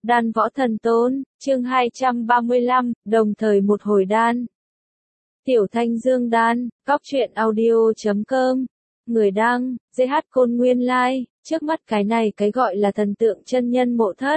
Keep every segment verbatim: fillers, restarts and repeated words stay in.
Đan võ thần tôn, chương hai trăm ba mươi lăm, đồng thời một hồi đan. Tiểu Thanh Dương Đan, Cóc Truyện Audio chấm com. Người đăng, giê hát Côn Nguyên Lai, trước mắt cái này cái gọi là thần tượng chân nhân Mộ Thất.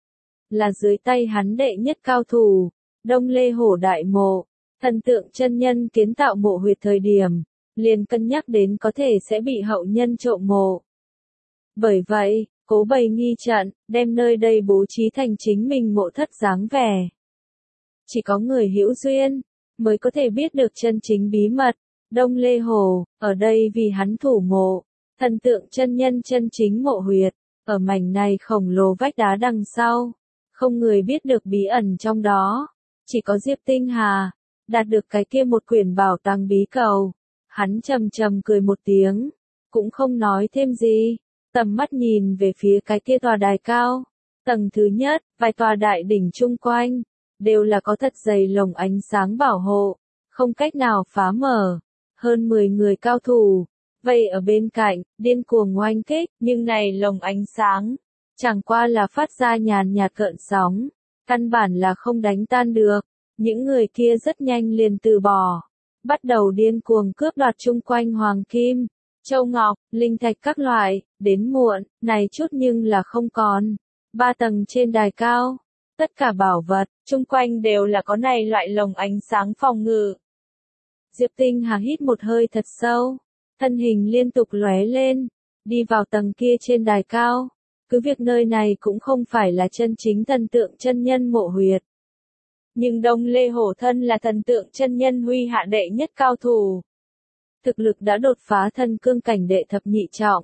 Là dưới tay hắn đệ nhất cao thủ, Đông Lê Hổ Đại Mộ, thần tượng chân nhân kiến tạo mộ huyệt thời điểm, liền cân nhắc đến có thể sẽ bị hậu nhân trộm mộ. Bởi vậy, cố bày nghi trận, đem nơi đây bố trí thành chính mình mộ thất dáng vẻ. Chỉ có người hữu duyên, mới có thể biết được chân chính bí mật. Đông Lê Hồ, ở đây vì hắn thủ mộ, thần tượng chân nhân chân chính mộ huyệt, ở mảnh này khổng lồ vách đá đằng sau. Không người biết được bí ẩn trong đó, chỉ có Diệp Tinh Hà, đạt được cái kia một quyển bảo tàng bí cầu. Hắn trầm trầm cười một tiếng, cũng không nói thêm gì. Tầm mắt nhìn về phía cái kia tòa đài cao, tầng thứ nhất, vài tòa đại đỉnh chung quanh, đều là có thật dày lồng ánh sáng bảo hộ, không cách nào phá mở. Hơn mười người cao thủ, vậy ở bên cạnh, điên cuồng oanh kích, nhưng này lồng ánh sáng, chẳng qua là phát ra nhàn nhạt cợn sóng, căn bản là không đánh tan được. Những người kia rất nhanh liền từ bỏ, bắt đầu điên cuồng cướp đoạt chung quanh hoàng kim, châu ngọc, linh thạch các loại. Đến muộn, này chút nhưng là không còn. Ba tầng trên đài cao, tất cả bảo vật, chung quanh đều là có này loại lồng ánh sáng phòng ngự. Diệp Tinh Hà hít một hơi thật sâu, thân hình liên tục lóe lên, đi vào tầng kia trên đài cao. Cứ việc nơi này cũng không phải là chân chính thần tượng chân nhân mộ huyệt. Nhưng Đông Lê Hổ thân là thần tượng chân nhân huy hạ đệ nhất cao thủ. Thực lực đã đột phá thân cương cảnh đệ thập nhị trọng.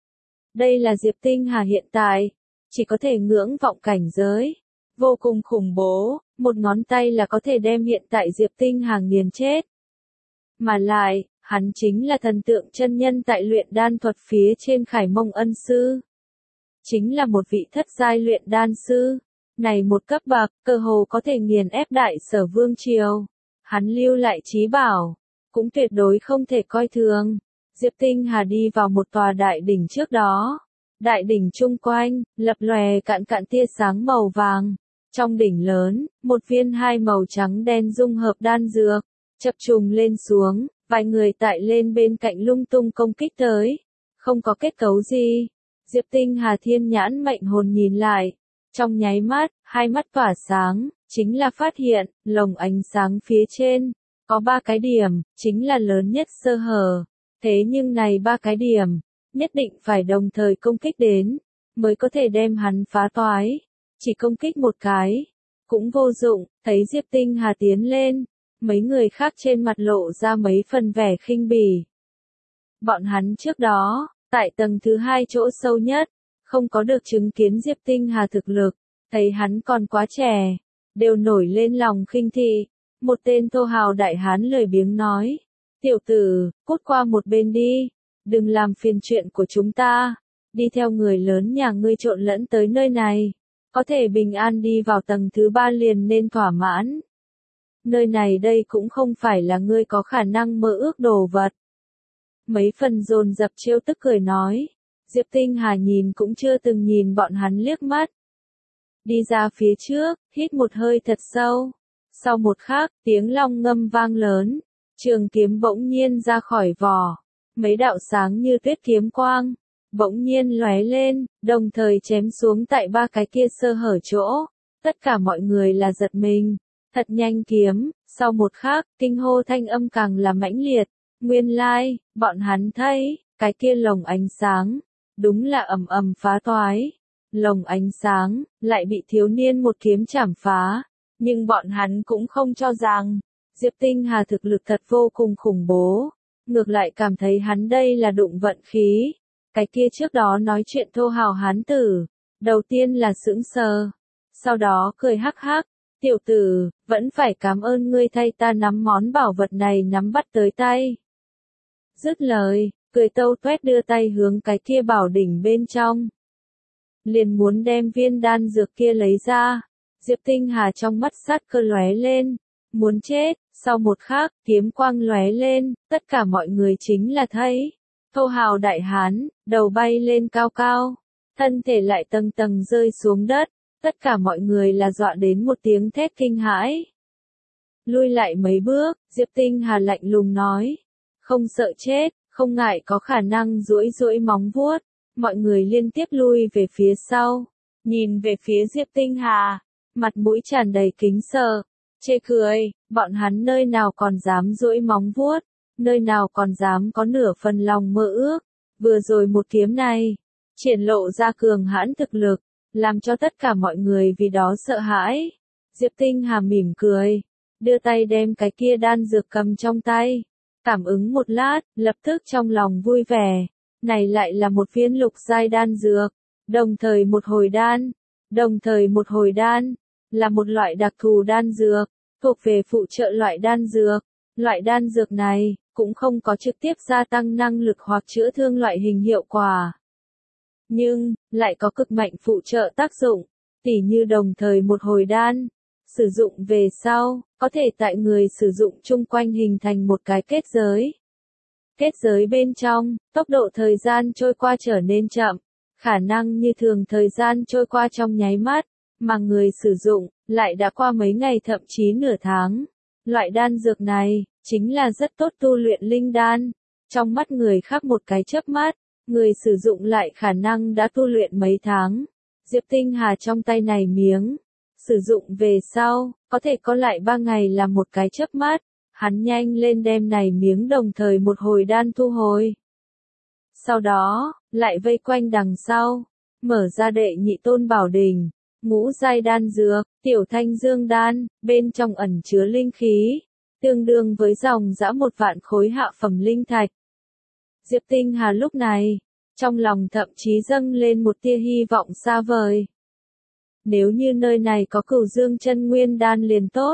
Đây là Diệp Tinh Hà hiện tại, chỉ có thể ngưỡng vọng cảnh giới. Vô cùng khủng bố, một ngón tay là có thể đem hiện tại Diệp Tinh Hà nghiền chết. Mà lại, hắn chính là thần tượng chân nhân tại luyện đan thuật phía trên Khải Mông ân sư. Chính là một vị thất giai luyện đan sư. Này một cấp bậc, cơ hồ có thể nghiền ép đại sở vương triều. Hắn lưu lại trí bảo, cũng tuyệt đối không thể coi thường. Diệp Tinh Hà đi vào một tòa đại đỉnh trước đó. Đại đỉnh chung quanh, lập lòe cạn cạn tia sáng màu vàng. Trong đỉnh lớn, một viên hai màu trắng đen dung hợp đan dược, chập trùng lên xuống, vài người tại lên bên cạnh lung tung công kích tới. Không có kết cấu gì. Diệp Tinh Hà thiên nhãn mệnh hồn nhìn lại. Trong nháy mắt, hai mắt tỏa sáng, chính là phát hiện, lồng ánh sáng phía trên, có ba cái điểm, chính là lớn nhất sơ hở. Thế nhưng này ba cái điểm, nhất định phải đồng thời công kích đến, mới có thể đem hắn phá toái. Chỉ công kích một cái, cũng vô dụng. Thấy Diệp Tinh Hà tiến lên, mấy người khác trên mặt lộ ra mấy phần vẻ khinh bỉ. Bọn hắn trước đó, tại tầng thứ hai chỗ sâu nhất, không có được chứng kiến Diệp Tinh Hà thực lực, thấy hắn còn quá trẻ, đều nổi lên lòng khinh thị. Một tên thô hào đại hán lười biếng nói, tiểu tử, cút qua một bên đi, đừng làm phiền chuyện của chúng ta, đi theo người lớn nhà ngươi trộn lẫn tới nơi này, có thể bình an đi vào tầng thứ ba liền nên thỏa mãn. Nơi này đây cũng không phải là ngươi có khả năng mơ ước đồ vật. Mấy phần dồn dập trêu tức cười nói. Diệp Tinh Hà nhìn cũng chưa từng nhìn bọn hắn liếc mắt. Đi ra phía trước, hít một hơi thật sâu. Sau một khắc, tiếng long ngâm vang lớn. Trường kiếm bỗng nhiên ra khỏi vỏ. Mấy đạo sáng như tuyết kiếm quang, bỗng nhiên lóe lên, đồng thời chém xuống tại ba cái kia sơ hở chỗ. Tất cả mọi người là giật mình. Thật nhanh kiếm, sau một khắc, kinh hô thanh âm càng là mãnh liệt. Nguyên lai, bọn hắn thấy, cái kia lồng ánh sáng, đúng là ầm ầm phá toái. Lồng ánh sáng, lại bị thiếu niên một kiếm chảm phá. Nhưng bọn hắn cũng không cho rằng, Diệp Tinh Hà thực lực thật vô cùng khủng bố. Ngược lại cảm thấy hắn đây là đụng vận khí. Cái kia trước đó nói chuyện thô hào hán tử, đầu tiên là sững sờ. Sau đó cười hắc hắc, tiểu tử, vẫn phải cảm ơn ngươi thay ta nắm món bảo vật này nắm bắt tới tay. Dứt lời, cười tâu tuét đưa tay hướng cái kia bảo đỉnh bên trong. Liền muốn đem viên đan dược kia lấy ra. Diệp Tinh Hà trong mắt sát cơ lóe lên. Muốn chết, sau một khắc, kiếm quang lóe lên, tất cả mọi người chính là thấy. Thô hào đại hán, đầu bay lên cao cao. Thân thể lại tầng tầng rơi xuống đất. Tất cả mọi người là dọa đến một tiếng thét kinh hãi. Lui lại mấy bước, Diệp Tinh Hà lạnh lùng nói. Không sợ chết, không ngại có khả năng duỗi duỗi móng vuốt. Mọi người liên tiếp lui về phía sau. Nhìn về phía Diệp Tinh Hà. Mặt mũi tràn đầy kính sợ. Chê cười, bọn hắn nơi nào còn dám duỗi móng vuốt. Nơi nào còn dám có nửa phần lòng mơ ước. Vừa rồi một kiếm này. Triển lộ ra cường hãn thực lực. Làm cho tất cả mọi người vì đó sợ hãi. Diệp Tinh Hà mỉm cười. Đưa tay đem cái kia đan dược cầm trong tay. Cảm ứng một lát, lập tức trong lòng vui vẻ. Này lại là một viên lục giai đan dược. Đồng thời một hồi đan. Đồng thời một hồi đan. Là một loại đặc thù đan dược. Thuộc về phụ trợ loại đan dược. Loại đan dược này, cũng không có trực tiếp gia tăng năng lực hoặc chữa thương loại hình hiệu quả. Nhưng, lại có cực mạnh phụ trợ tác dụng. Tỉ như đồng thời một hồi đan. Sử dụng về sau, có thể tại người sử dụng chung quanh hình thành một cái kết giới. Kết giới bên trong, tốc độ thời gian trôi qua trở nên chậm, khả năng như thường thời gian trôi qua trong nháy mắt, mà người sử dụng, lại đã qua mấy ngày thậm chí nửa tháng. Loại đan dược này, chính là rất tốt tu luyện linh đan. Trong mắt người khác một cái chớp mắt, người sử dụng lại khả năng đã tu luyện mấy tháng. Diệp Tinh Hà trong tay này miếng. Sử dụng về sau, có thể có lại ba ngày là một cái chớp mắt, hắn nhanh lên đem này miếng đồng thời một hồi đan thu hồi. Sau đó, lại vây quanh đằng sau, mở ra đệ nhị tôn bảo đỉnh, ngũ giai đan dược, tiểu thanh dương đan, bên trong ẩn chứa linh khí, tương đương với dòng dã một vạn khối hạ phẩm linh thạch. Diệp Tinh Hà lúc này, trong lòng thậm chí dâng lên một tia hy vọng xa vời. Nếu như nơi này có Cửu Dương Chân Nguyên đan liền tốt.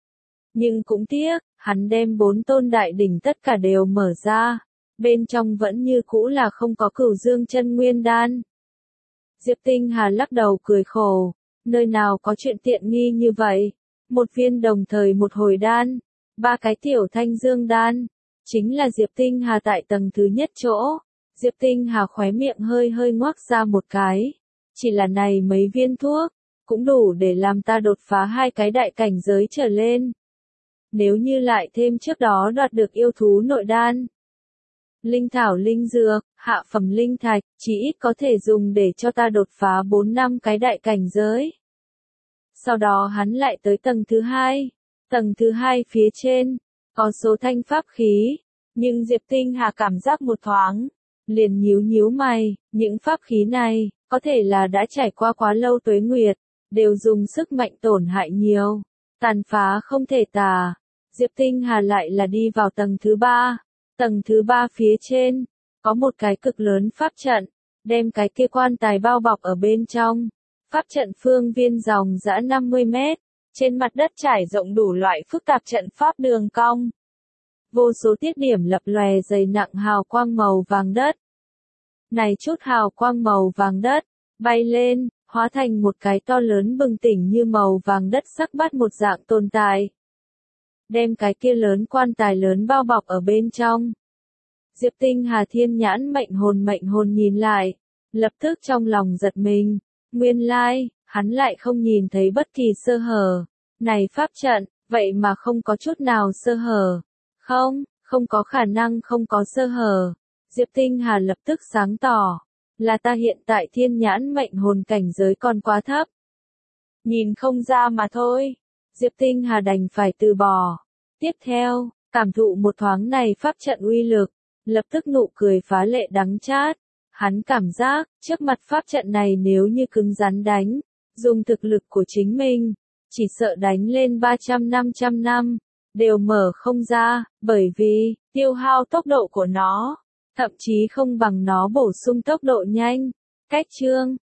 Nhưng cũng tiếc, hắn đem bốn tôn đại đỉnh tất cả đều mở ra, bên trong vẫn như cũ là không có Cửu Dương Chân Nguyên đan. Diệp Tinh Hà lắc đầu cười khổ, nơi nào có chuyện tiện nghi như vậy, một viên đồng thời một hồi đan, ba cái tiểu thanh dương đan, chính là Diệp Tinh Hà tại tầng thứ nhất chỗ. Diệp Tinh Hà khóe miệng hơi hơi ngoác ra một cái, chỉ là này mấy viên thuốc, cũng đủ để làm ta đột phá hai cái đại cảnh giới trở lên. Nếu như lại thêm trước đó đoạt được yêu thú nội đan, linh thảo linh dược, hạ phẩm linh thạch, chỉ ít có thể dùng để cho ta đột phá bốn năm cái đại cảnh giới. Sau đó hắn lại tới tầng thứ hai, tầng thứ hai phía trên, có số thanh pháp khí, nhưng Diệp Tinh Hà cảm giác một thoáng, liền nhíu nhíu mày, những pháp khí này, có thể là đã trải qua quá lâu tuế nguyệt, đều dùng sức mạnh tổn hại nhiều, tàn phá không thể tả. Diệp Tinh Hà lại là đi vào tầng thứ ba, tầng thứ ba phía trên, có một cái cực lớn pháp trận, đem cái kia quan tài bao bọc ở bên trong. Pháp trận phương viên dòng dã năm mươi mét, trên mặt đất trải rộng đủ loại phức tạp trận pháp đường cong. Vô số tiết điểm lập lòe dày nặng hào quang màu vàng đất. Này chút hào quang màu vàng đất, bay lên, hóa thành một cái to lớn bừng tỉnh như màu vàng đất sắc bát một dạng tồn tại. Đem cái kia lớn quan tài lớn bao bọc ở bên trong. Diệp Tinh Hà thiên nhãn mệnh hồn mệnh hồn nhìn lại, lập tức trong lòng giật mình, nguyên lai, hắn lại không nhìn thấy bất kỳ sơ hở. Này pháp trận, vậy mà không có chút nào sơ hở. Không, không có khả năng không có sơ hở. Diệp Tinh Hà lập tức sáng tỏ, là ta hiện tại thiên nhãn mệnh hồn cảnh giới còn quá thấp. Nhìn không ra mà thôi. Diệp Tinh Hà đành phải từ bỏ. Tiếp theo, cảm thụ một thoáng này pháp trận uy lực, lập tức nụ cười phá lệ đắng chát. Hắn cảm giác, trước mặt pháp trận này nếu như cứng rắn đánh, dùng thực lực của chính mình, chỉ sợ đánh lên ba trăm năm trăm năm, đều mở không ra, bởi vì, tiêu hao tốc độ của nó, thậm chí không bằng nó bổ sung tốc độ nhanh. Cách chương